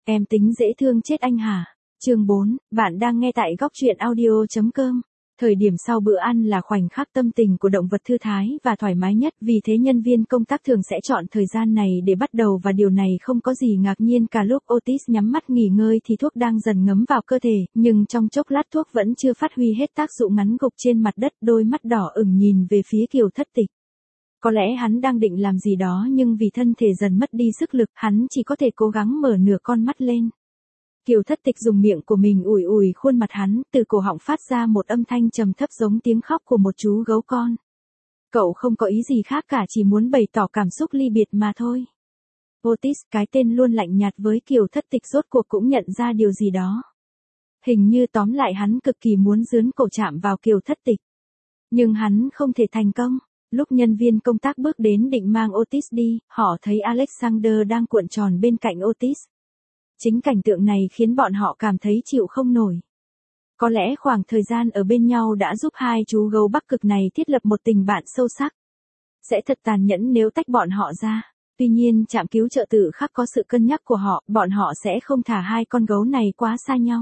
Em tính dễ thương chết anh hả? Chương 4, bạn đang nghe tại góc truyện audio.com. Thời điểm sau bữa ăn là khoảnh khắc tâm tình của động vật thư thái và thoải mái nhất, vì thế nhân viên công tác thường sẽ chọn thời gian này để bắt đầu, và điều này không có gì ngạc nhiên. Cả lúc Otis nhắm mắt nghỉ ngơi thì thuốc đang dần ngấm vào cơ thể, nhưng trong chốc lát thuốc vẫn chưa phát huy hết tác dụng. Ngắn gục trên mặt đất, đôi mắt đỏ ửng nhìn về phía Kiều Thất Tịch. Có lẽ hắn đang định làm gì đó, nhưng vì thân thể dần mất đi sức lực, hắn chỉ có thể cố gắng mở nửa con mắt lên. Kiều Thất Tịch dùng miệng của mình ủi ủi khuôn mặt hắn, từ cổ họng phát ra một âm thanh trầm thấp giống tiếng khóc của một chú gấu con. Cậu không có ý gì khác cả, chỉ muốn bày tỏ cảm xúc ly biệt mà thôi. Otis, cái tên luôn lạnh nhạt với Kiều Thất Tịch, rốt cuộc cũng nhận ra điều gì đó. Hình như tóm lại hắn cực kỳ muốn dướn cổ chạm vào Kiều Thất Tịch. Nhưng hắn không thể thành công. Lúc nhân viên công tác bước đến định mang Otis đi, họ thấy Alexander đang cuộn tròn bên cạnh Otis. Chính cảnh tượng này khiến bọn họ cảm thấy chịu không nổi. Có lẽ khoảng thời gian ở bên nhau đã giúp hai chú gấu Bắc Cực này thiết lập một tình bạn sâu sắc. Sẽ thật tàn nhẫn nếu tách bọn họ ra. Tuy nhiên trạm cứu trợ tự khắc có sự cân nhắc của họ, bọn họ sẽ không thả hai con gấu này quá xa nhau.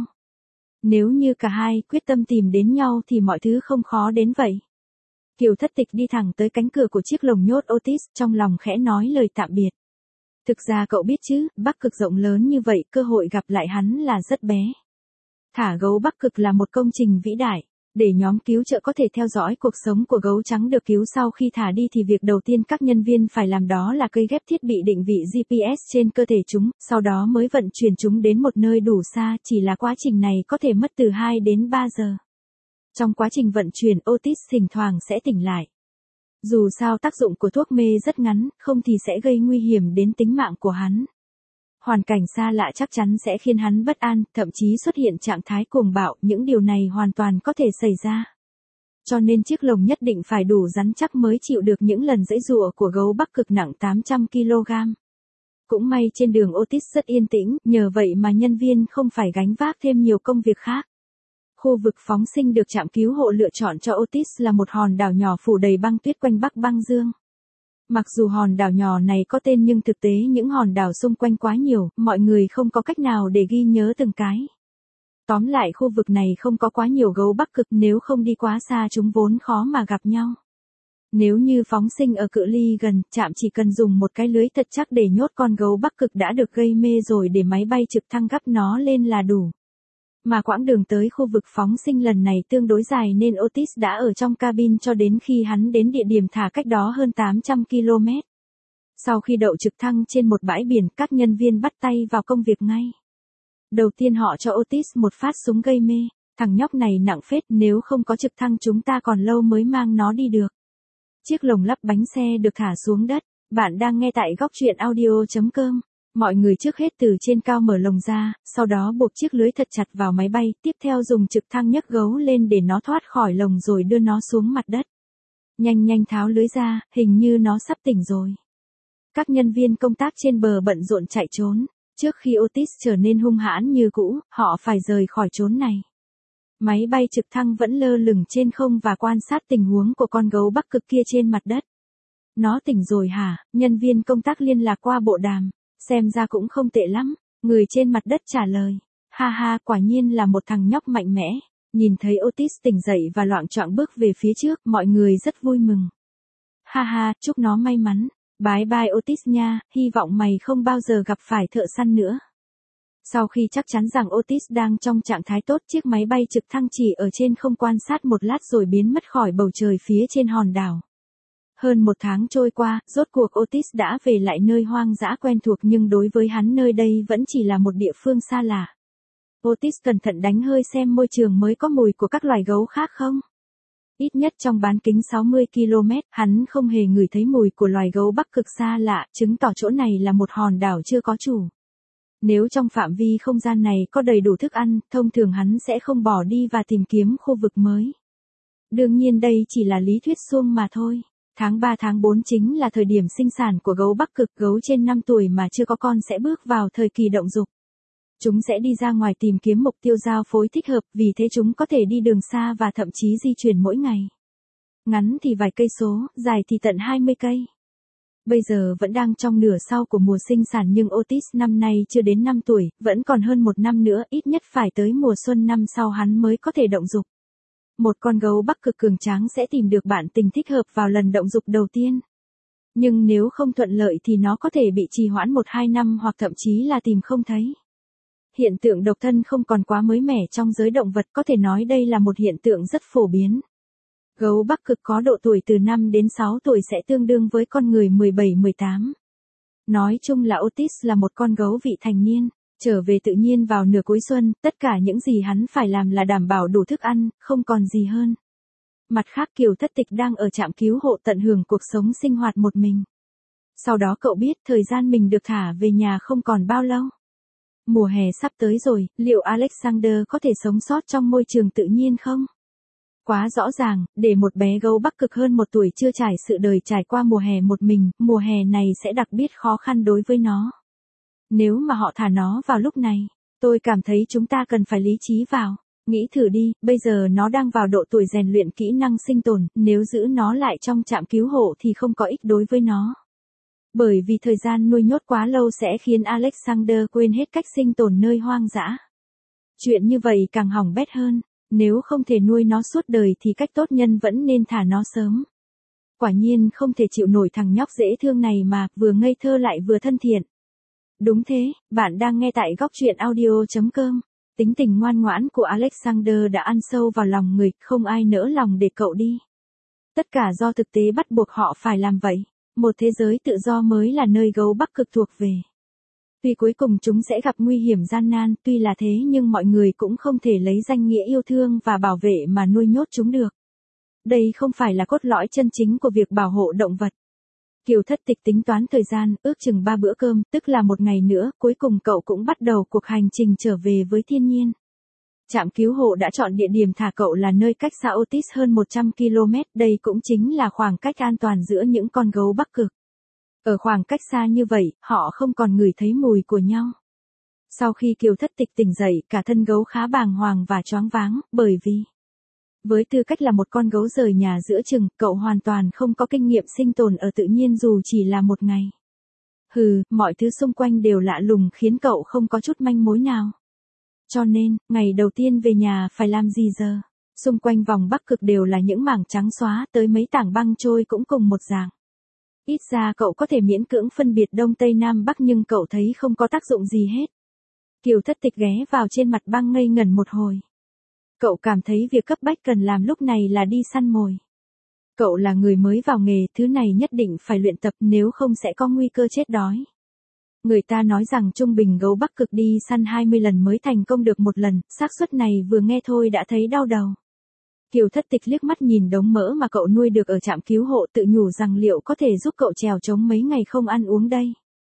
Nếu như cả hai quyết tâm tìm đến nhau thì mọi thứ không khó đến vậy. Kiều Thất Tịch đi thẳng tới cánh cửa của chiếc lồng nhốt Otis, trong lòng khẽ nói lời tạm biệt. Thực ra cậu biết chứ, Bắc Cực rộng lớn như vậy, cơ hội gặp lại hắn là rất bé. Thả gấu Bắc Cực là một công trình vĩ đại. Để nhóm cứu trợ có thể theo dõi cuộc sống của gấu trắng được cứu sau khi thả đi thì việc đầu tiên các nhân viên phải làm đó là cấy ghép thiết bị định vị GPS trên cơ thể chúng, sau đó mới vận chuyển chúng đến một nơi đủ xa, chỉ là quá trình này có thể mất từ 2 đến 3 giờ. Trong quá trình vận chuyển, Otis thỉnh thoảng sẽ tỉnh lại. Dù sao tác dụng của thuốc mê rất ngắn, không thì sẽ gây nguy hiểm đến tính mạng của hắn. Hoàn cảnh xa lạ chắc chắn sẽ khiến hắn bất an, thậm chí xuất hiện trạng thái cuồng bạo, những điều này hoàn toàn có thể xảy ra. Cho nên chiếc lồng nhất định phải đủ rắn chắc mới chịu được những lần giãy giụa của gấu Bắc Cực nặng 800 kg. Cũng may trên đường Otis rất yên tĩnh, nhờ vậy mà nhân viên không phải gánh vác thêm nhiều công việc khác. Khu vực phóng sinh được trạm cứu hộ lựa chọn cho Otis là một hòn đảo nhỏ phủ đầy băng tuyết quanh Bắc băng dương. Mặc dù hòn đảo nhỏ này có tên nhưng thực tế những hòn đảo xung quanh quá nhiều, mọi người không có cách nào để ghi nhớ từng cái. Tóm lại khu vực này không có quá nhiều gấu Bắc Cực, nếu không đi quá xa chúng vốn khó mà gặp nhau. Nếu như phóng sinh ở cự ly gần, trạm chỉ cần dùng một cái lưới thật chắc để nhốt con gấu Bắc Cực đã được gây mê rồi, để máy bay trực thăng gắp nó lên là đủ. Mà quãng đường tới khu vực phóng sinh lần này tương đối dài nên Otis đã ở trong cabin cho đến khi hắn đến địa điểm thả cách đó hơn 800 km. Sau khi đậu trực thăng trên một bãi biển, các nhân viên bắt tay vào công việc ngay. Đầu tiên họ cho Otis một phát súng gây mê. Thằng nhóc này nặng phết, nếu không có trực thăng chúng ta còn lâu mới mang nó đi được. Chiếc lồng lắp bánh xe được thả xuống đất. Bạn đang nghe tại góc truyện audio.com. Mọi người trước hết từ trên cao mở lồng ra, sau đó buộc chiếc lưới thật chặt vào máy bay, tiếp theo dùng trực thăng nhấc gấu lên để nó thoát khỏi lồng rồi đưa nó xuống mặt đất. Nhanh nhanh tháo lưới ra, hình như nó sắp tỉnh rồi. Các nhân viên công tác trên bờ bận rộn chạy trốn. Trước khi Otis trở nên hung hãn như cũ, họ phải rời khỏi chốn này. Máy bay trực thăng vẫn lơ lửng trên không và quan sát tình huống của con gấu Bắc Cực kia trên mặt đất. Nó tỉnh rồi hả? Nhân viên công tác liên lạc qua bộ đàm. Xem ra cũng không tệ lắm, người trên mặt đất trả lời. Ha ha, quả nhiên là một thằng nhóc mạnh mẽ. Nhìn thấy Otis tỉnh dậy và loạng choạng bước về phía trước, mọi người rất vui mừng. Ha ha, chúc nó may mắn. Bye bye Otis nha, hy vọng mày không bao giờ gặp phải thợ săn nữa. Sau khi chắc chắn rằng Otis đang trong trạng thái tốt, chiếc máy bay trực thăng chỉ ở trên không quan sát một lát rồi biến mất khỏi bầu trời phía trên hòn đảo. Hơn một tháng trôi qua, rốt cuộc Otis đã về lại nơi hoang dã quen thuộc, nhưng đối với hắn nơi đây vẫn chỉ là một địa phương xa lạ. Otis cẩn thận đánh hơi xem môi trường mới có mùi của các loài gấu khác không. Ít nhất trong bán kính 60 km, hắn không hề ngửi thấy mùi của loài gấu Bắc Cực xa lạ, chứng tỏ chỗ này là một hòn đảo chưa có chủ. Nếu trong phạm vi không gian này có đầy đủ thức ăn, thông thường hắn sẽ không bỏ đi và tìm kiếm khu vực mới. Đương nhiên đây chỉ là lý thuyết suông mà thôi. Tháng 3 tháng 4 chính là thời điểm sinh sản của gấu Bắc Cực, gấu trên 5 tuổi mà chưa có con sẽ bước vào thời kỳ động dục. Chúng sẽ đi ra ngoài tìm kiếm mục tiêu giao phối thích hợp, vì thế chúng có thể đi đường xa và thậm chí di chuyển mỗi ngày. Ngắn thì vài cây số, dài thì tận 20 cây. Bây giờ vẫn đang trong nửa sau của mùa sinh sản nhưng Otis năm nay chưa đến 5 tuổi, vẫn còn hơn 1 năm nữa, ít nhất phải tới mùa xuân năm sau hắn mới có thể động dục. Một con gấu Bắc Cực cường tráng sẽ tìm được bạn tình thích hợp vào lần động dục đầu tiên. Nhưng nếu không thuận lợi thì nó có thể bị trì hoãn 1-2 năm hoặc thậm chí là tìm không thấy. Hiện tượng độc thân không còn quá mới mẻ trong giới động vật, có thể nói đây là một hiện tượng rất phổ biến. Gấu Bắc Cực có độ tuổi từ 5 đến 6 tuổi sẽ tương đương với con người 17-18. Nói chung là Otis là một con gấu vị thành niên, trở về tự nhiên vào nửa cuối xuân, tất cả những gì hắn phải làm là đảm bảo đủ thức ăn, không còn gì hơn. Mặt khác Kiều Thất Tịch đang ở trạm cứu hộ tận hưởng cuộc sống sinh hoạt một mình. Sau đó cậu biết thời gian mình được thả về nhà không còn bao lâu. Mùa hè sắp tới rồi, liệu Alexander có thể sống sót trong môi trường tự nhiên không? Quá rõ ràng, để một bé gấu Bắc Cực hơn 1 tuổi chưa trải sự đời trải qua mùa hè một mình, mùa hè này sẽ đặc biệt khó khăn đối với nó. Nếu mà họ thả nó vào lúc này, tôi cảm thấy chúng ta cần phải lý trí vào. Nghĩ thử đi, bây giờ nó đang vào độ tuổi rèn luyện kỹ năng sinh tồn, nếu giữ nó lại trong trạm cứu hộ thì không có ích đối với nó. Bởi vì thời gian nuôi nhốt quá lâu sẽ khiến Alexander quên hết cách sinh tồn nơi hoang dã. Chuyện như vậy càng hỏng bét hơn, nếu không thể nuôi nó suốt đời thì cách tốt nhân vẫn nên thả nó sớm. Quả nhiên không thể chịu nổi thằng nhóc dễ thương này mà, vừa ngây thơ lại vừa thân thiện. Đúng thế, bạn đang nghe tại góc truyện audio.com. Tính tình ngoan ngoãn của Alexander đã ăn sâu vào lòng người, không ai nỡ lòng để cậu đi. Tất cả do thực tế bắt buộc họ phải làm vậy. Một thế giới tự do mới là nơi gấu Bắc Cực thuộc về. Tuy cuối cùng chúng sẽ gặp nguy hiểm gian nan, tuy là thế nhưng mọi người cũng không thể lấy danh nghĩa yêu thương và bảo vệ mà nuôi nhốt chúng được. Đây không phải là cốt lõi chân chính của việc bảo hộ động vật. Kiều Thất Tịch tính toán thời gian, ước chừng 3 bữa cơm, tức là 1 ngày nữa, cuối cùng cậu cũng bắt đầu cuộc hành trình trở về với thiên nhiên. Trạm cứu hộ đã chọn địa điểm thả cậu là nơi cách xa Otis hơn 100 km, đây cũng chính là khoảng cách an toàn giữa những con gấu Bắc Cực. Ở khoảng cách xa như vậy, họ không còn ngửi thấy mùi của nhau. Sau khi Kiều Thất Tịch tỉnh dậy, cả thân gấu khá bàng hoàng và choáng váng, bởi vì với tư cách là một con gấu rời nhà giữa chừng, cậu hoàn toàn không có kinh nghiệm sinh tồn ở tự nhiên dù chỉ là 1 ngày. Mọi thứ xung quanh đều lạ lùng khiến cậu không có chút manh mối nào. Cho nên, ngày đầu tiên về nhà phải làm gì giờ? Xung quanh vòng Bắc Cực đều là những mảng trắng xóa, tới mấy tảng băng trôi cũng cùng một dạng. Ít ra cậu có thể miễn cưỡng phân biệt Đông Tây Nam Bắc nhưng cậu thấy không có tác dụng gì hết. Kiều Thất Tịch ghé vào trên mặt băng ngây ngẩn một hồi. Cậu cảm thấy việc cấp bách cần làm lúc này là đi săn mồi. Cậu là người mới vào nghề, thứ này nhất định phải luyện tập nếu không sẽ có nguy cơ chết đói. Người ta nói rằng trung bình gấu Bắc Cực đi săn 20 lần mới thành công được 1 lần, xác suất này vừa nghe thôi đã thấy đau đầu. Kiều Thất Tịch liếc mắt nhìn đống mỡ mà cậu nuôi được ở trạm cứu hộ tự nhủ rằng liệu có thể giúp cậu trèo trống mấy ngày không ăn uống đây.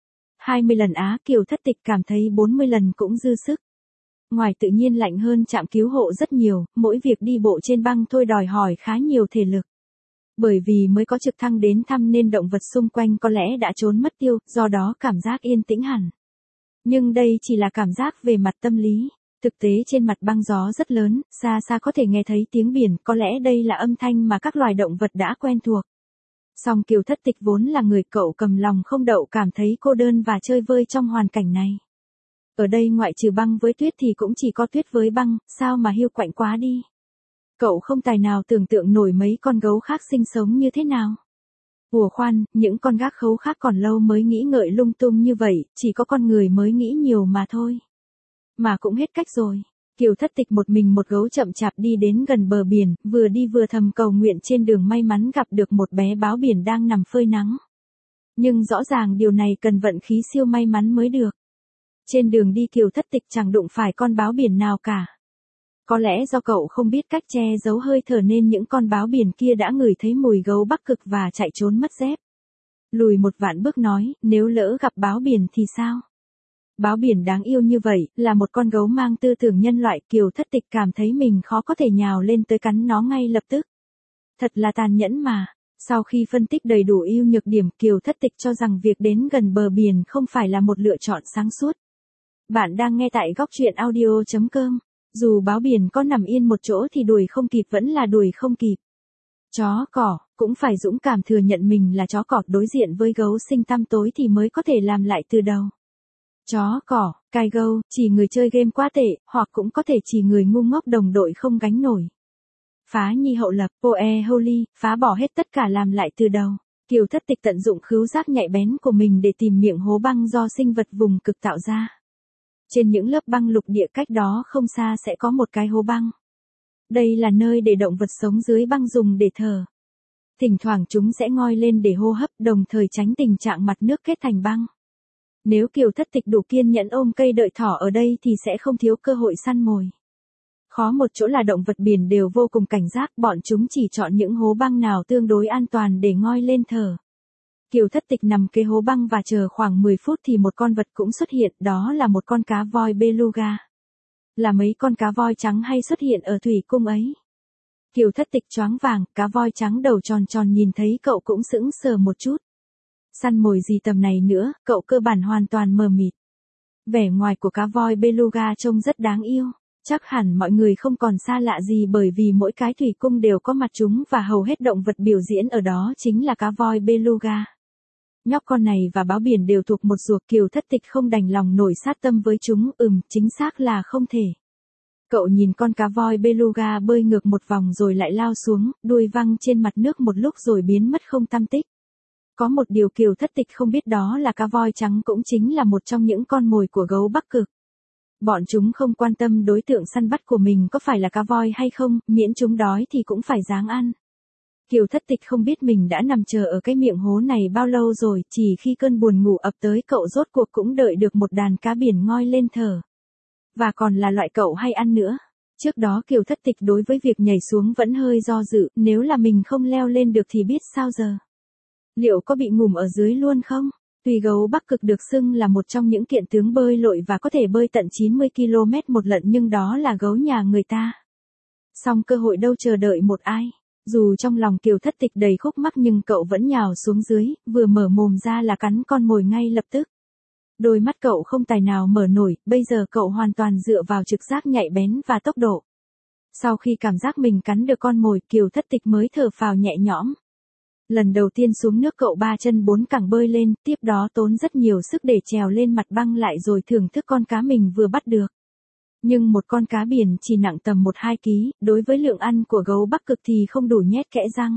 20 lần á, Kiều Thất Tịch cảm thấy 40 lần cũng dư sức. Ngoài tự nhiên lạnh hơn trạm cứu hộ rất nhiều, mỗi việc đi bộ trên băng thôi đòi hỏi khá nhiều thể lực. Bởi vì mới có trực thăng đến thăm nên động vật xung quanh có lẽ đã trốn mất tiêu, do đó cảm giác yên tĩnh hẳn. Nhưng đây chỉ là cảm giác về mặt tâm lý. Thực tế trên mặt băng gió rất lớn, xa xa có thể nghe thấy tiếng biển, có lẽ đây là âm thanh mà các loài động vật đã quen thuộc. Song Kiều Thất Tịch vốn là người cậu cầm lòng không đậu cảm thấy cô đơn và chơi vơi trong hoàn cảnh này. Ở đây ngoại trừ băng với tuyết thì cũng chỉ có tuyết với băng, sao mà hiu quạnh quá đi. Cậu không tài nào tưởng tượng nổi mấy con gấu khác sinh sống như thế nào. Ủa khoan, những con gác khấu khác còn lâu mới nghĩ ngợi lung tung như vậy, chỉ có con người mới nghĩ nhiều mà thôi. Mà cũng hết cách rồi. Kiều Thất Tịch một mình một gấu chậm chạp đi đến gần bờ biển, vừa đi vừa thầm cầu nguyện trên đường may mắn gặp được một bé báo biển đang nằm phơi nắng. Nhưng rõ ràng điều này cần vận khí siêu may mắn mới được. Trên đường đi Kiều Thất Tịch chẳng đụng phải con báo biển nào cả. Có lẽ do cậu không biết cách che giấu hơi thở nên những con báo biển kia đã ngửi thấy mùi gấu Bắc Cực và chạy trốn mất dép. Lùi một vạn bước nói, nếu lỡ gặp báo biển thì sao? Báo biển đáng yêu như vậy, là một con gấu mang tư tưởng nhân loại, Kiều Thất Tịch cảm thấy mình khó có thể nhào lên tới cắn nó ngay lập tức. Thật là tàn nhẫn mà. Sau khi phân tích đầy đủ ưu nhược điểm, Kiều Thất Tịch cho rằng việc đến gần bờ biển không phải là một lựa chọn sáng suốt. Bạn đang nghe tại góc truyện audio.com. Dù báo biển có nằm yên một chỗ thì đuổi không kịp vẫn là đuổi không kịp. Chó cỏ, Cũng phải dũng cảm thừa nhận mình là chó cọp đối diện với gấu sinh tăm tối thì mới có thể làm lại từ đầu. Chó cỏ, cai gâu, chỉ người chơi game quá tệ, hoặc cũng có thể chỉ người ngu ngốc đồng đội không gánh nổi. Phá nhi hậu lập, Poe Holy, phá bỏ hết tất cả làm lại từ đầu. Kiều Thất Tịch tận dụng khứu giác nhạy bén của mình để tìm miệng hố băng do sinh vật vùng cực tạo ra. Trên những lớp băng lục địa cách đó không xa sẽ có một cái hố băng. Đây là nơi để động vật sống dưới băng dùng để thở. Thỉnh thoảng chúng sẽ ngoi lên để hô hấp, đồng thời tránh tình trạng mặt nước kết thành băng. Nếu Kiều Thất Tịch đủ kiên nhẫn ôm cây đợi thỏ ở đây thì sẽ không thiếu cơ hội săn mồi. Khó một chỗ là động vật biển đều vô cùng cảnh giác, bọn chúng chỉ chọn những hố băng nào tương đối an toàn để ngoi lên thở. Kiều Thất Tịch nằm kế hố băng và chờ khoảng 10 phút thì một con vật cũng xuất hiện, đó là một con cá voi beluga. Là mấy con cá voi trắng hay xuất hiện ở thủy cung ấy. Kiều Thất Tịch choáng vàng, cá voi trắng đầu tròn tròn nhìn thấy cậu cũng sững sờ một chút. Săn mồi gì tầm này nữa, cậu cơ bản hoàn toàn mờ mịt. Vẻ ngoài của cá voi beluga trông rất đáng yêu. Chắc hẳn mọi người không còn xa lạ gì bởi vì mỗi cái thủy cung đều có mặt chúng và hầu hết động vật biểu diễn ở đó chính là cá voi beluga. Nhóc con này và báo biển đều thuộc một ruột, Kiều Thất Tịch không đành lòng nổi sát tâm với chúng, chính xác là không thể. Cậu nhìn con cá voi beluga bơi ngược một vòng rồi lại lao xuống, đuôi văng trên mặt nước một lúc rồi biến mất không tăm tích. Có một điều Kiều Thất Tịch không biết đó là cá voi trắng cũng chính là một trong những con mồi của gấu Bắc Cực. Bọn chúng không quan tâm đối tượng săn bắt của mình có phải là cá voi hay không, miễn chúng đói thì cũng phải ráng ăn. Kiều Thất Tịch không biết mình đã nằm chờ ở cái miệng hố này bao lâu rồi, chỉ khi cơn buồn ngủ ập tới cậu rốt cuộc cũng đợi được một đàn cá biển ngoi lên thở. Và còn là loại cậu hay ăn nữa. Trước đó Kiều Thất Tịch đối với việc nhảy xuống vẫn hơi do dự, nếu là mình không leo lên được thì biết sao giờ. Liệu có bị ngủm ở dưới luôn không? Tuy gấu Bắc Cực được xưng là một trong những kiện tướng bơi lội và có thể bơi tận 90 km một lận nhưng đó là gấu nhà người ta. Song cơ hội đâu chờ đợi một ai. Dù trong lòng Kiều Thất Tịch đầy khúc mắc nhưng cậu vẫn nhào xuống dưới, vừa mở mồm ra là cắn con mồi ngay lập tức. Đôi mắt cậu không tài nào mở nổi, bây giờ cậu hoàn toàn dựa vào trực giác nhạy bén và tốc độ. Sau khi cảm giác mình cắn được con mồi, Kiều Thất Tịch mới thở phào nhẹ nhõm. Lần đầu tiên xuống nước cậu 3 chân 4 cẳng bơi lên, tiếp đó tốn rất nhiều sức để trèo lên mặt băng lại rồi thưởng thức con cá mình vừa bắt được. Nhưng một con cá biển chỉ nặng tầm 1-2 kg, đối với lượng ăn của gấu Bắc Cực thì không đủ nhét kẽ răng.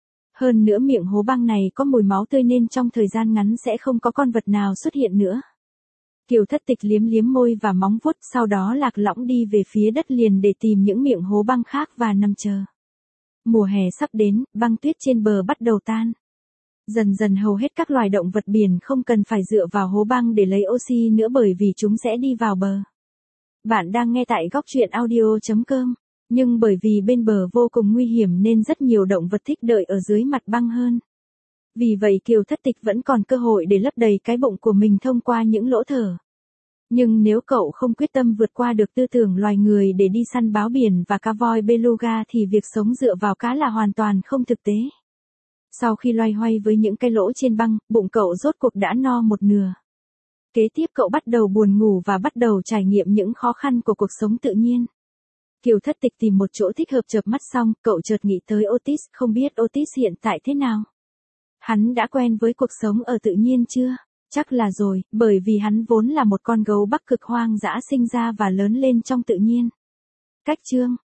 Hơn nữa miệng hố băng này có mùi máu tươi nên trong thời gian ngắn sẽ không có con vật nào xuất hiện nữa. Kiều Thất Tịch liếm liếm môi và móng vuốt, sau đó lạc lõng đi về phía đất liền để tìm những miệng hố băng khác và nằm chờ. Mùa hè sắp đến, băng tuyết trên bờ bắt đầu tan. Dần dần hầu hết các loài động vật biển không cần phải dựa vào hố băng để lấy oxy nữa bởi vì chúng sẽ đi vào bờ. Bạn đang nghe tại góc truyện audio.com. Nhưng bởi vì bên bờ vô cùng nguy hiểm nên rất nhiều động vật thích đợi ở dưới mặt băng hơn. Vì vậy Kiều Thất Tịch vẫn còn cơ hội để lấp đầy cái bụng của mình thông qua những lỗ thở. Nhưng nếu cậu không quyết tâm vượt qua được tư tưởng loài người để đi săn báo biển và cá voi beluga thì việc sống dựa vào cá là hoàn toàn không thực tế. Sau khi loay hoay với những cái lỗ trên băng, bụng cậu rốt cuộc đã no một nửa. Kế tiếp cậu bắt đầu buồn ngủ và bắt đầu trải nghiệm những khó khăn của cuộc sống tự nhiên. Kiều Thất Tịch tìm một chỗ thích hợp chợp mắt xong, cậu chợt nghĩ tới Otis, không biết Otis hiện tại thế nào. Hắn đã quen với cuộc sống ở tự nhiên chưa? Chắc là rồi, bởi vì hắn vốn là một con gấu Bắc Cực hoang dã sinh ra và lớn lên trong tự nhiên. Cách chương